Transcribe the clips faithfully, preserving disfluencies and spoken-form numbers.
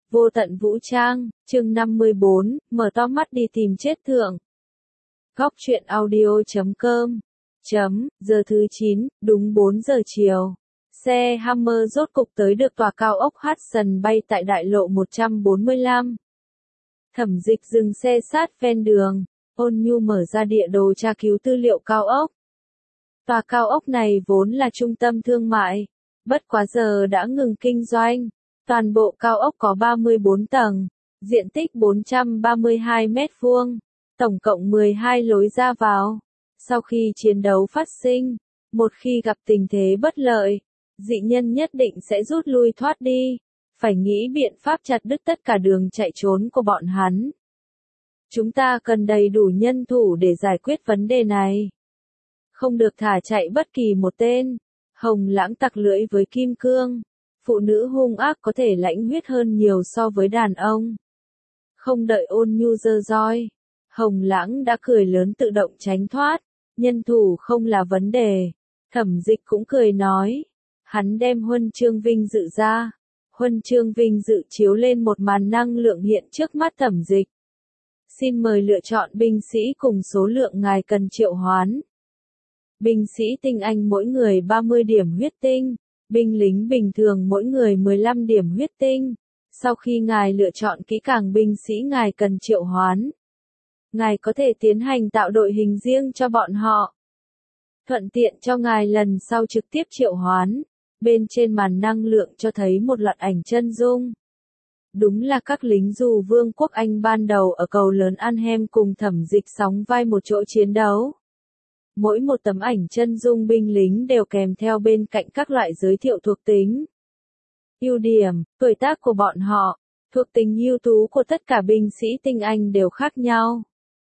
Vô tận vũ trang, chương năm mươi bốn, mở to mắt đi tìm chết thượng. Góc truyện audio chấm com chấm, giờ thứ chín, đúng bốn giờ chiều. Xe Hammer rốt cục tới được tòa cao ốc Hudson bay tại đại lộ một trăm bốn mươi lăm. Thẩm Dịch dừng xe sát ven đường, ôn nhu mở ra địa đồ tra cứu tư liệu cao ốc. Tòa cao ốc này vốn là trung tâm thương mại, bất quá giờ đã ngừng kinh doanh. Toàn bộ cao ốc có ba mươi bốn tầng, diện tích bốn trăm ba mươi hai mét vuông, tổng cộng mười hai lối ra vào. Sau khi chiến đấu phát sinh, một khi gặp tình thế bất lợi, dị nhân nhất định sẽ rút lui thoát đi, phải nghĩ biện pháp chặt đứt tất cả đường chạy trốn của bọn hắn. Chúng ta cần đầy đủ nhân thủ để giải quyết vấn đề này. Không được thả chạy bất kỳ một tên. Hồng Lãng tặc lưỡi với kim cương. Phụ nữ hung ác có thể lãnh huyết hơn nhiều so với đàn ông. Không đợi ôn nhu giơ roi, Hồng Lãng đã cười lớn tự động tránh thoát. Nhân thủ không là vấn đề. Thẩm Dịch cũng cười nói. Hắn đem huân chương vinh dự ra. Huân chương vinh dự chiếu lên một màn năng lượng hiện trước mắt Thẩm Dịch. Xin mời lựa chọn binh sĩ cùng số lượng ngài cần triệu hoán. Binh sĩ tinh anh mỗi người ba mươi điểm huyết tinh. Binh lính bình thường mỗi người mười lăm điểm huyết tinh. Sau khi ngài lựa chọn kỹ càng binh sĩ ngài cần triệu hoán, ngài có thể tiến hành tạo đội hình riêng cho bọn họ. Thuận tiện cho ngài lần sau trực tiếp triệu hoán. Bên trên màn năng lượng cho thấy một loạt ảnh chân dung. Đúng là các lính dù vương quốc Anh ban đầu ở cầu lớn Arnhem cùng Thẩm Dịch sóng vai một chỗ chiến đấu. Mỗi một tấm ảnh chân dung binh lính đều kèm theo bên cạnh các loại giới thiệu thuộc tính, ưu điểm, tuổi tác của bọn họ, thuộc tính ưu tú của tất cả binh sĩ tinh anh đều khác nhau.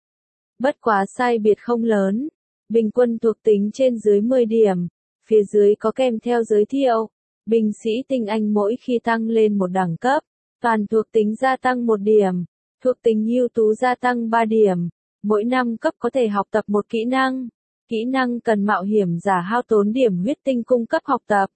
Bất quá sai biệt không lớn, bình quân thuộc tính trên dưới mười điểm, phía dưới có kèm theo giới thiệu, binh sĩ tinh anh mỗi khi tăng lên một đẳng cấp, toàn thuộc tính gia tăng một điểm, thuộc tính ưu tú gia tăng ba điểm, mỗi năm cấp có thể học tập một kỹ năng. Kỹ năng cần mạo hiểm giả hao tốn điểm huyết tinh cung cấp học tập.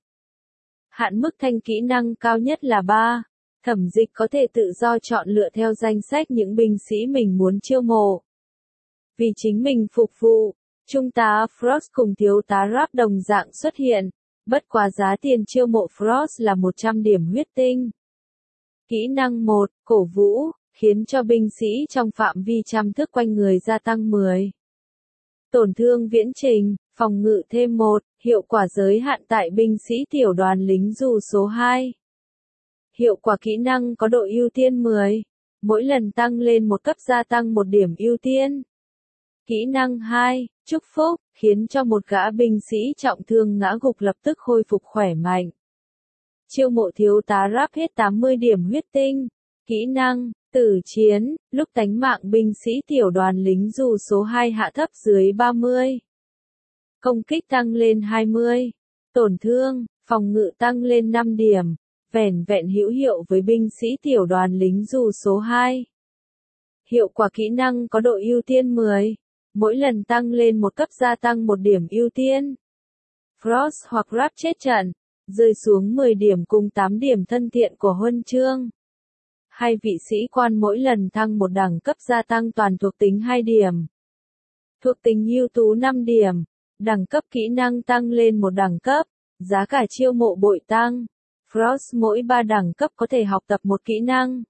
Hạn mức thanh kỹ năng cao nhất là ba. Thẩm Dịch có thể tự do chọn lựa theo danh sách những binh sĩ mình muốn chiêu mộ. Vì chính mình phục vụ, Trung tá Frost cùng Thiếu tá Rapp đồng dạng xuất hiện, bất quá giá tiền chiêu mộ Frost là một trăm điểm huyết tinh. Kỹ năng một, cổ vũ, khiến cho binh sĩ trong phạm vi trăm thước quanh người gia tăng mười. Tổn thương viễn trình, phòng ngự thêm một, hiệu quả giới hạn tại binh sĩ tiểu đoàn lính dù số hai. Hiệu quả kỹ năng có độ ưu tiên mười, mỗi lần tăng lên một cấp gia tăng một điểm ưu tiên. Kỹ năng hai, chúc phúc, khiến cho một gã binh sĩ trọng thương ngã gục lập tức khôi phục khỏe mạnh. Chiêu mộ thiếu tá Rapp hết tám mươi điểm huyết tinh. Kỹ năng tử chiến, lúc tánh mạng binh sĩ tiểu đoàn lính dù số hai hạ thấp dưới ba mươi. Công kích tăng lên hai mươi. Tổn thương, phòng ngự tăng lên năm điểm. Vẻn vẹn hữu hiệu với binh sĩ tiểu đoàn lính dù số hai. Hiệu quả kỹ năng có độ ưu tiên mười. Mỗi lần tăng lên một cấp gia tăng một điểm ưu tiên. Frost hoặc Rapp chết trận, rơi xuống mười điểm cùng tám điểm thân thiện của huân chương. Hai vị sĩ quan mỗi lần thăng một đẳng cấp gia tăng toàn thuộc tính hai điểm. Thuộc tính ưu tú năm điểm. Đẳng cấp kỹ năng tăng lên một đẳng cấp. Giá cả chiêu mộ bội tăng. Frost mỗi ba đẳng cấp có thể học tập một kỹ năng.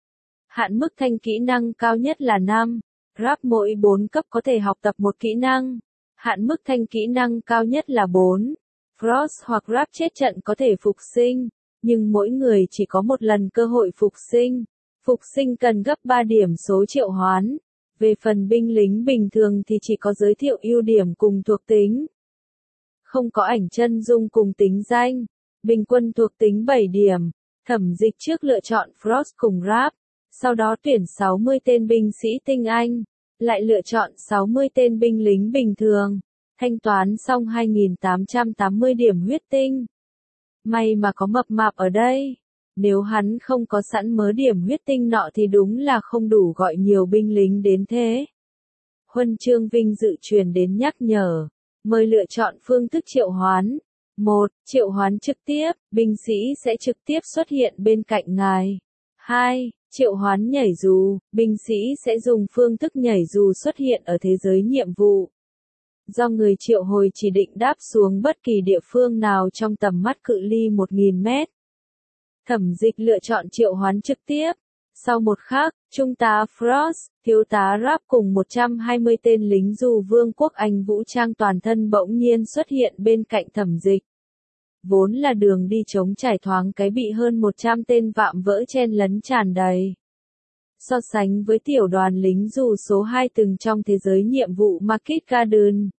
Hạn mức thanh kỹ năng cao nhất là năm. Rapp mỗi bốn cấp có thể học tập một kỹ năng. Hạn mức thanh kỹ năng cao nhất là bốn. Frost hoặc Rapp chết trận có thể phục sinh. Nhưng mỗi người chỉ có một lần cơ hội phục sinh. Phục sinh cần gấp ba điểm số triệu hoán. Về phần binh lính bình thường thì chỉ có giới thiệu ưu điểm cùng thuộc tính. Không có ảnh chân dung cùng tính danh. Bình quân thuộc tính bảy điểm. Thẩm Dịch trước lựa chọn Frost cùng Rapp. Sau đó tuyển sáu mươi tên binh sĩ tinh anh. Lại lựa chọn sáu mươi tên binh lính bình thường. Thanh toán xong hai nghìn tám trăm tám mươi điểm huyết tinh. May mà có mập mạp ở đây. Nếu hắn không có sẵn mớ điểm huyết tinh nọ thì đúng là không đủ gọi nhiều binh lính đến thế. Huân chương vinh dự truyền đến nhắc nhở. Mời lựa chọn phương thức triệu hoán. một. Triệu hoán trực tiếp, binh sĩ sẽ trực tiếp xuất hiện bên cạnh ngài. hai. Triệu hoán nhảy dù, binh sĩ sẽ dùng phương thức nhảy dù xuất hiện ở thế giới nhiệm vụ. Do người triệu hồi chỉ định đáp xuống bất kỳ địa phương nào trong tầm mắt cự ly một nghìn mét. Thẩm Dịch lựa chọn triệu hoán trực tiếp. Sau một khắc, Trung tá Frost, Thiếu tá Rapp cùng một trăm hai mươi tên lính dù Vương quốc Anh vũ trang toàn thân bỗng nhiên xuất hiện bên cạnh Thẩm Dịch. Vốn là đường đi trống trải thoáng cái bị hơn một trăm tên vạm vỡ chen lấn tràn đầy. So sánh với tiểu đoàn lính dù số hai từng trong thế giới nhiệm vụ Market Garden,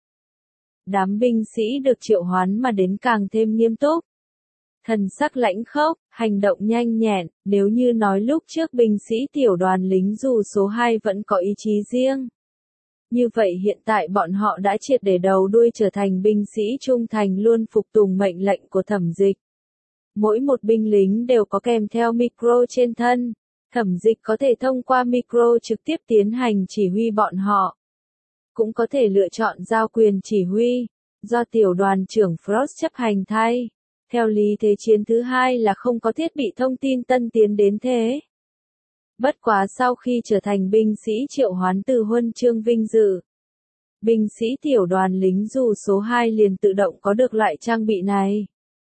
đám binh sĩ được triệu hoán mà đến càng thêm nghiêm túc. Thần sắc lãnh khốc, hành động nhanh nhẹn, nếu như nói lúc trước binh sĩ tiểu đoàn lính dù số hai vẫn có ý chí riêng. Như vậy hiện tại bọn họ đã triệt để đầu đuôi trở thành binh sĩ trung thành luôn phục tùng mệnh lệnh của Thẩm Dịch. Mỗi một binh lính đều có kèm theo micro trên thân. Thẩm Dịch có thể thông qua micro trực tiếp tiến hành chỉ huy bọn họ. Cũng có thể lựa chọn giao quyền chỉ huy, do tiểu đoàn trưởng Frost chấp hành thay. Theo lý thế chiến thứ hai là không có thiết bị thông tin tân tiến đến thế. Bất quá sau khi trở thành binh sĩ triệu hoán từ huân chương vinh dự, binh sĩ tiểu đoàn lính dù số hai liền tự động có được loại trang bị này.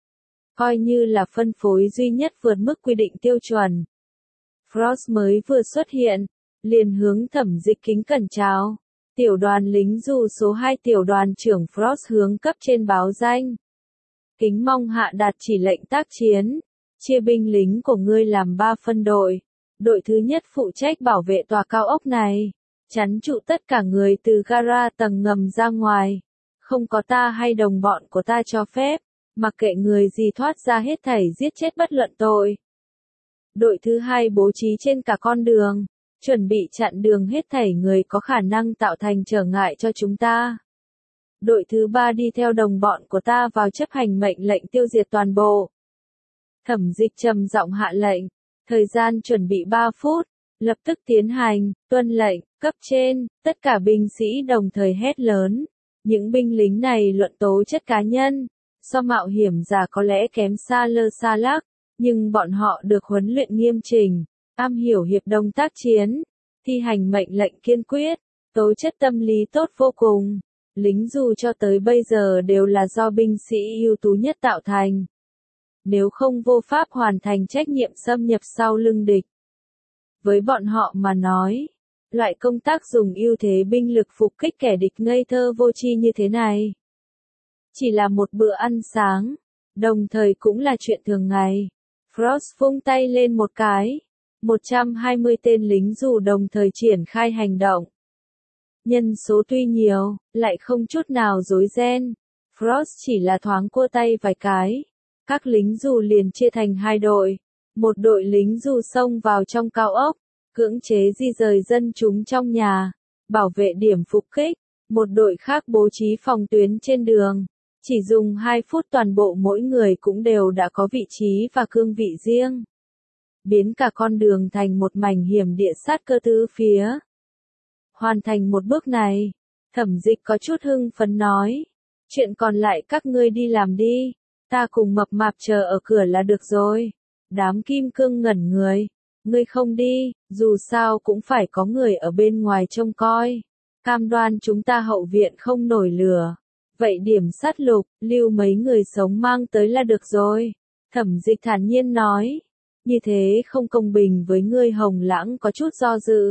Coi như là phân phối duy nhất vượt mức quy định tiêu chuẩn. Frost mới vừa xuất hiện, liền hướng Thẩm Dịch kính cẩn chào. Tiểu đoàn lính dù số hai tiểu đoàn trưởng Frost hướng cấp trên báo danh. Kính mong hạ đạt chỉ lệnh tác chiến, chia binh lính của ngươi làm ba phân đội. Đội thứ nhất phụ trách bảo vệ tòa cao ốc này, chắn trụ tất cả người từ gara tầng ngầm ra ngoài. Không có ta hay đồng bọn của ta cho phép, mặc kệ người gì thoát ra hết thảy giết chết bất luận tội. Đội thứ hai bố trí trên cả con đường, chuẩn bị chặn đường hết thảy người có khả năng tạo thành trở ngại cho chúng ta. Đội thứ ba đi theo đồng bọn của ta vào chấp hành mệnh lệnh tiêu diệt toàn bộ. Thẩm Dịch trầm giọng hạ lệnh, thời gian chuẩn bị ba phút, lập tức tiến hành, tuân lệnh, cấp trên, tất cả binh sĩ đồng thời hét lớn. Những binh lính này luận tố chất cá nhân, so mạo hiểm giả có lẽ kém xa lơ xa lắc, nhưng bọn họ được huấn luyện nghiêm chỉnh, am hiểu hiệp đồng tác chiến, thi hành mệnh lệnh kiên quyết, tố chất tâm lý tốt vô cùng. Lính dù cho tới bây giờ đều là do binh sĩ ưu tú nhất tạo thành. Nếu không vô pháp hoàn thành trách nhiệm xâm nhập sau lưng địch. Với bọn họ mà nói, loại công tác dùng ưu thế binh lực phục kích kẻ địch ngây thơ vô tri như thế này, chỉ là một bữa ăn sáng, đồng thời cũng là chuyện thường ngày. Frost vung tay lên một cái, một trăm hai mươi tên lính dù đồng thời triển khai hành động. Nhân số tuy nhiều, lại không chút nào rối ren. Frost chỉ là thoáng cua tay vài cái. Các lính dù liền chia thành hai đội. Một đội lính dù xông vào trong cao ốc, cưỡng chế di rời dân chúng trong nhà, bảo vệ điểm phục kích. Một đội khác bố trí phòng tuyến trên đường. Chỉ dùng hai phút toàn bộ mỗi người cũng đều đã có vị trí và cương vị riêng. Biến cả con đường thành một mảnh hiểm địa sát cơ tứ phía. Hoàn thành một bước này, Thẩm Dịch có chút hưng phấn nói. Chuyện còn lại các ngươi đi làm đi, ta cùng mập mạp chờ ở cửa là được rồi. Đám kim cương ngẩn người, ngươi không đi, dù sao cũng phải có người ở bên ngoài trông coi. Cam đoan chúng ta hậu viện không nổi lửa. Vậy điểm sát lục, lưu mấy người sống mang tới là được rồi. Thẩm Dịch thản nhiên nói. Như thế không công bình với ngươi. Hồng Lãng có chút do dự.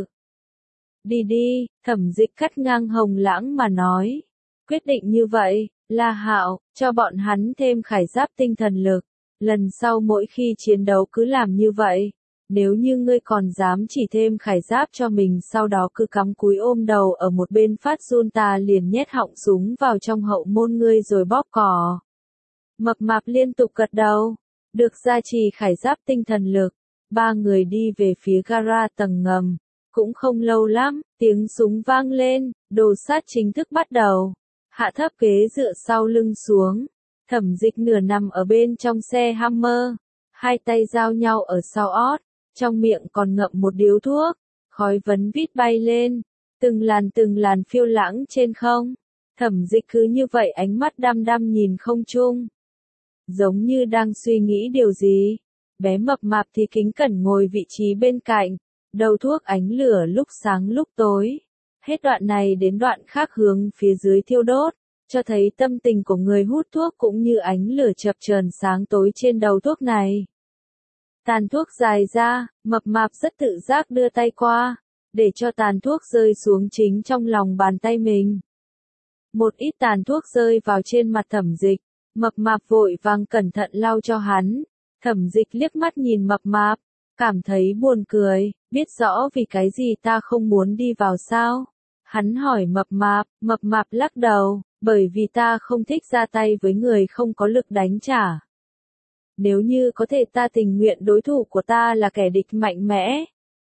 Đi đi, Thẩm Dịch cắt ngang Hồng Lãng mà nói. Quyết định như vậy, La Hạo, cho bọn hắn thêm khải giáp tinh thần lực. Lần sau mỗi khi chiến đấu cứ làm như vậy. Nếu như ngươi còn dám chỉ thêm khải giáp cho mình sau đó cứ cắm cúi ôm đầu ở một bên phát run ta liền nhét họng súng vào trong hậu môn ngươi rồi bóp cò. Mập mạp liên tục gật đầu. Được gia trì khải giáp tinh thần lực. Ba người đi về phía gara tầng ngầm. Cũng không lâu lắm, tiếng súng vang lên, đồ sát chính thức bắt đầu. Hạ thấp ghế dựa sau lưng xuống. Thẩm Dịch nửa nằm ở bên trong xe Hammer. Hai tay giao nhau ở sau ót. Trong miệng còn ngậm một điếu thuốc. Khói vấn vít bay lên. Từng làn từng làn phiêu lãng trên không. Thẩm Dịch cứ như vậy ánh mắt đăm đăm nhìn không trung. Giống như đang suy nghĩ điều gì. bé mập mạp thì kính cẩn ngồi vị trí bên cạnh, đầu thuốc ánh lửa lúc sáng lúc tối. Hết đoạn này đến đoạn khác hướng phía dưới thiêu đốt, cho thấy tâm tình của người hút thuốc cũng như ánh lửa chập chờn sáng tối trên đầu thuốc này. Tàn thuốc dài ra, mập mạp rất tự giác đưa tay qua, để cho tàn thuốc rơi xuống chính trong lòng bàn tay mình. Một ít tàn thuốc rơi vào trên mặt Thẩm Dịch, mập mạp vội vàng cẩn thận lau cho hắn. Thẩm Dịch liếc mắt nhìn mập mạp, cảm thấy buồn cười, biết rõ vì cái gì ta không muốn đi vào sao. Hắn hỏi mập mạp, mập mạp lắc đầu, bởi vì ta không thích ra tay với người không có lực đánh trả. Nếu như có thể ta tình nguyện đối thủ của ta là kẻ địch mạnh mẽ,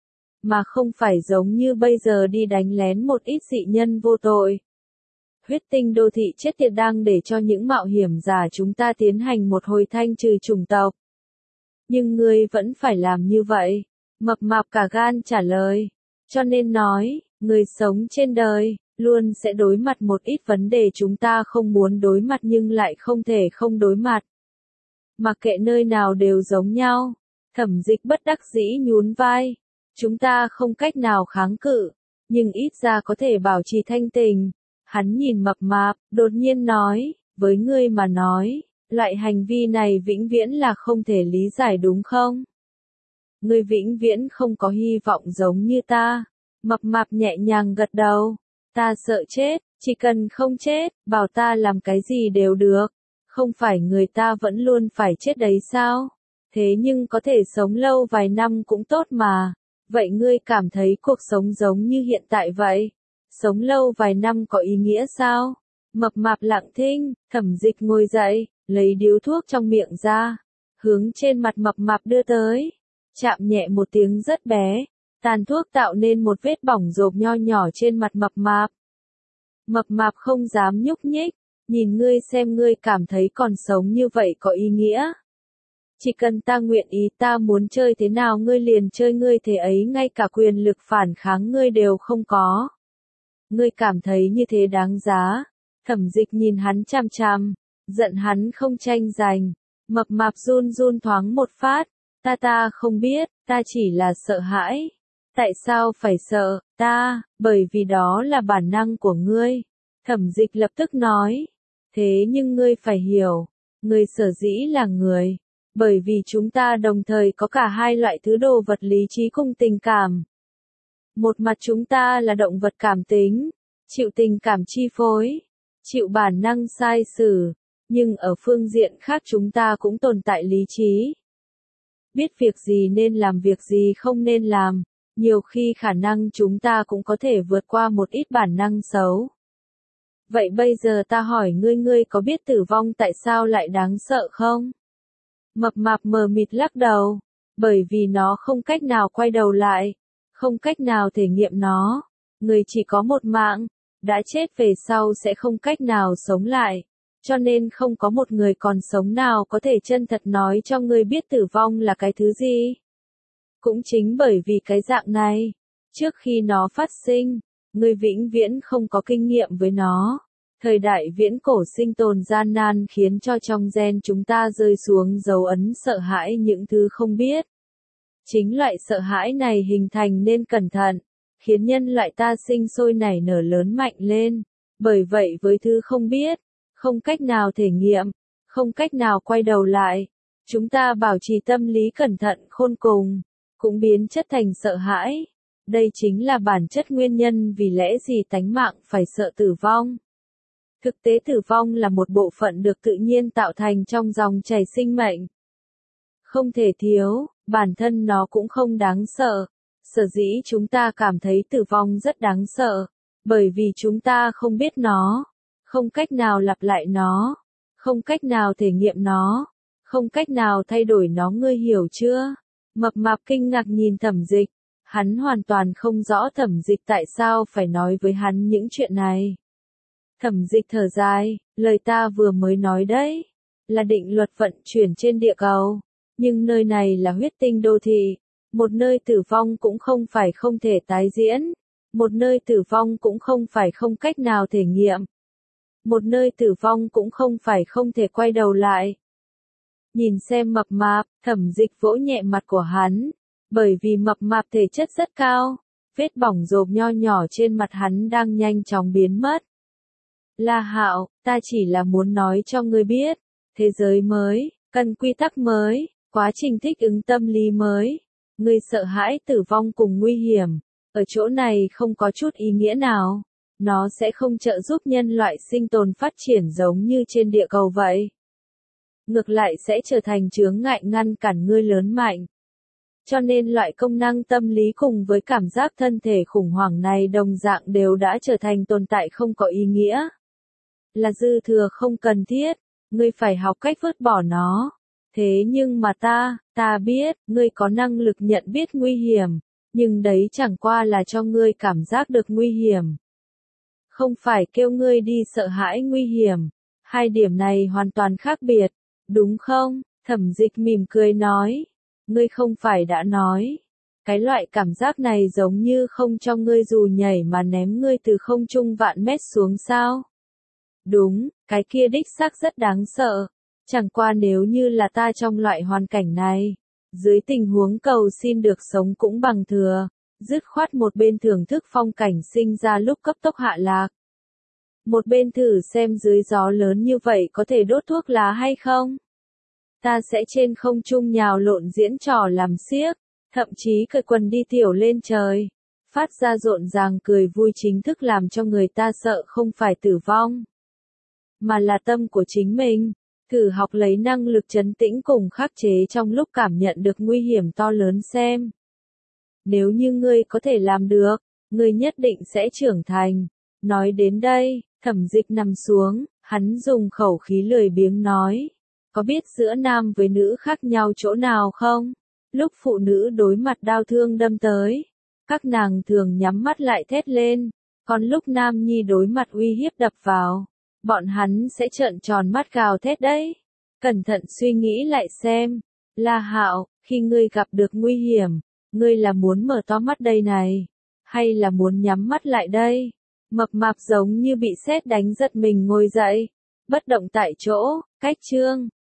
mà không phải giống như bây giờ đi đánh lén một ít dị nhân vô tội. Huyết tinh đô thị chết tiệt đang để cho những mạo hiểm giả chúng ta tiến hành một hồi thanh trừ chủng tộc. Nhưng ngươi vẫn phải làm như vậy. Mập mạp cả gan trả lời. Cho nên nói, người sống trên đời, luôn sẽ đối mặt một ít vấn đề chúng ta không muốn đối mặt nhưng lại không thể không đối mặt. Mặc kệ nơi nào đều giống nhau. Thẩm Dịch bất đắc dĩ nhún vai. Chúng ta không cách nào kháng cự, nhưng ít ra có thể bảo trì thanh tình. Hắn nhìn mập mạp, đột nhiên nói, với ngươi mà nói, loại hành vi này vĩnh viễn là không thể lý giải đúng không? Ngươi vĩnh viễn không có hy vọng giống như ta. Mập mạp nhẹ nhàng gật đầu. Ta sợ chết, chỉ cần không chết, bảo ta làm cái gì đều được. Không phải người ta vẫn luôn phải chết đấy sao? Thế nhưng có thể sống lâu vài năm cũng tốt mà. Vậy ngươi cảm thấy cuộc sống giống như hiện tại vậy? Sống lâu vài năm có ý nghĩa sao? Mập mạp lặng thinh, Thẩm Dịch ngồi dậy, lấy điếu thuốc trong miệng ra, hướng trên mặt mập mạp đưa tới. Chạm nhẹ một tiếng rất bé, tàn thuốc tạo nên một vết bỏng rộp nho nhỏ trên mặt mập mạp. Mập mạp không dám nhúc nhích, nhìn ngươi xem ngươi cảm thấy còn sống như vậy có ý nghĩa. Chỉ cần ta nguyện ý ta muốn chơi thế nào ngươi liền chơi ngươi thế ấy ngay cả quyền lực phản kháng ngươi đều không có. Ngươi cảm thấy như thế đáng giá. Thẩm Dịch nhìn hắn chằm chằm, giận hắn không tranh giành. Mập mạp run run thoáng một phát. Ta ta không biết, ta chỉ là sợ hãi. Tại sao phải sợ, ta, bởi vì đó là bản năng của ngươi. Thẩm Dịch lập tức nói. Thế nhưng ngươi phải hiểu, ngươi sở dĩ là người. Bởi vì chúng ta đồng thời có cả hai loại thứ đồ vật lý trí cùng tình cảm. Một mặt chúng ta là động vật cảm tính, chịu tình cảm chi phối, chịu bản năng sai xử, nhưng ở phương diện khác chúng ta cũng tồn tại lý trí. Biết việc gì nên làm việc gì không nên làm, nhiều khi khả năng chúng ta cũng có thể vượt qua một ít bản năng xấu. Vậy bây giờ ta hỏi ngươi ngươi có biết tử vong tại sao lại đáng sợ không? Mập mạp mờ mịt lắc đầu, bởi vì nó không cách nào quay đầu lại, không cách nào thể nghiệm nó. Người chỉ có một mạng, đã chết về sau sẽ không cách nào sống lại, cho nên không có một người còn sống nào có thể chân thật nói cho ngươi biết tử vong là cái thứ gì. Cũng chính bởi vì cái dạng này, trước khi nó phát sinh, ngươi vĩnh viễn không có kinh nghiệm với nó. Thời đại viễn cổ sinh tồn gian nan khiến cho trong gen chúng ta rơi xuống dấu ấn sợ hãi những thứ không biết. Chính loại sợ hãi này hình thành nên cẩn thận, khiến nhân loại ta sinh sôi nảy nở lớn mạnh lên. Bởi vậy với thứ không biết, không cách nào thể nghiệm, không cách nào quay đầu lại, chúng ta bảo trì tâm lý cẩn thận khôn cùng, cũng biến chất thành sợ hãi. Đây chính là bản chất nguyên nhân vì lẽ gì tánh mạng phải sợ tử vong. Thực tế tử vong là một bộ phận được tự nhiên tạo thành trong dòng chảy sinh mệnh. Không thể thiếu, bản thân nó cũng không đáng sợ. Sở dĩ chúng ta cảm thấy tử vong rất đáng sợ, bởi vì chúng ta không biết nó, không cách nào lặp lại nó, không cách nào thể nghiệm nó, không cách nào thay đổi nó ngươi hiểu chưa? Mập mạp kinh ngạc nhìn Thẩm Dịch, hắn hoàn toàn không rõ Thẩm Dịch tại sao phải nói với hắn những chuyện này. Thẩm Dịch thở dài, lời ta vừa mới nói đấy, là định luật vận chuyển trên địa cầu, nhưng nơi này là huyết tinh đô thị, một nơi tử vong cũng không phải không thể tái diễn, một nơi tử vong cũng không phải không cách nào thể nghiệm, một nơi tử vong cũng không phải không thể quay đầu lại. Nhìn xem mập mạp, Thẩm Dịch vỗ nhẹ mặt của hắn. Bởi vì mập mạp thể chất rất cao, vết bỏng rộp nho nhỏ trên mặt hắn đang nhanh chóng biến mất. La Hạo, ta chỉ là muốn nói cho ngươi biết, thế giới mới, cần quy tắc mới, quá trình thích ứng tâm lý mới. Ngươi sợ hãi tử vong cùng nguy hiểm, ở chỗ này không có chút ý nghĩa nào. Nó sẽ không trợ giúp nhân loại sinh tồn phát triển giống như trên địa cầu vậy. Ngược lại sẽ trở thành chướng ngại ngăn cản ngươi lớn mạnh. Cho nên loại công năng tâm lý cùng với cảm giác thân thể khủng hoảng này đồng dạng đều đã trở thành tồn tại không có ý nghĩa. Là dư thừa không cần thiết, ngươi phải học cách vứt bỏ nó. Thế nhưng mà ta, ta biết, ngươi có năng lực nhận biết nguy hiểm, nhưng đấy chẳng qua là cho ngươi cảm giác được nguy hiểm. Không phải kêu ngươi đi sợ hãi nguy hiểm, hai điểm này hoàn toàn khác biệt, đúng không? Thẩm Dịch mỉm cười nói, ngươi không phải đã nói, cái loại cảm giác này giống như không cho ngươi dù nhảy mà ném ngươi từ không trung vạn mét xuống sao? Đúng, cái kia đích xác rất đáng sợ. Chẳng qua nếu như là ta trong loại hoàn cảnh này, dưới tình huống cầu xin được sống cũng bằng thừa, dứt khoát một bên thưởng thức phong cảnh sinh ra lúc cấp tốc hạ lạc. Một bên thử xem dưới gió lớn như vậy có thể đốt thuốc lá hay không. Ta sẽ trên không trung nhào lộn diễn trò làm xiếc, thậm chí cởi quần đi tiểu lên trời. Phát ra rộn ràng cười vui chính thức làm cho người ta sợ không phải tử vong, mà là tâm của chính mình. Thử học lấy năng lực trấn tĩnh cùng khắc chế trong lúc cảm nhận được nguy hiểm to lớn xem. Nếu như ngươi có thể làm được, ngươi nhất định sẽ trưởng thành. Nói đến đây, Thẩm Dịch nằm xuống, hắn dùng khẩu khí lười biếng nói. Có biết giữa nam với nữ khác nhau chỗ nào không? Lúc phụ nữ đối mặt đau thương đâm tới, các nàng thường nhắm mắt lại thét lên. Còn lúc nam nhi đối mặt uy hiếp đập vào, bọn hắn sẽ trợn tròn mắt gào thét đấy. Cẩn thận suy nghĩ lại xem. La Hạo, khi ngươi gặp được nguy hiểm, ngươi là muốn mở to mắt đây này, hay là muốn nhắm mắt lại đây? Mập mạp giống như bị sét đánh giật mình ngồi dậy, bất động tại chỗ. Cách chương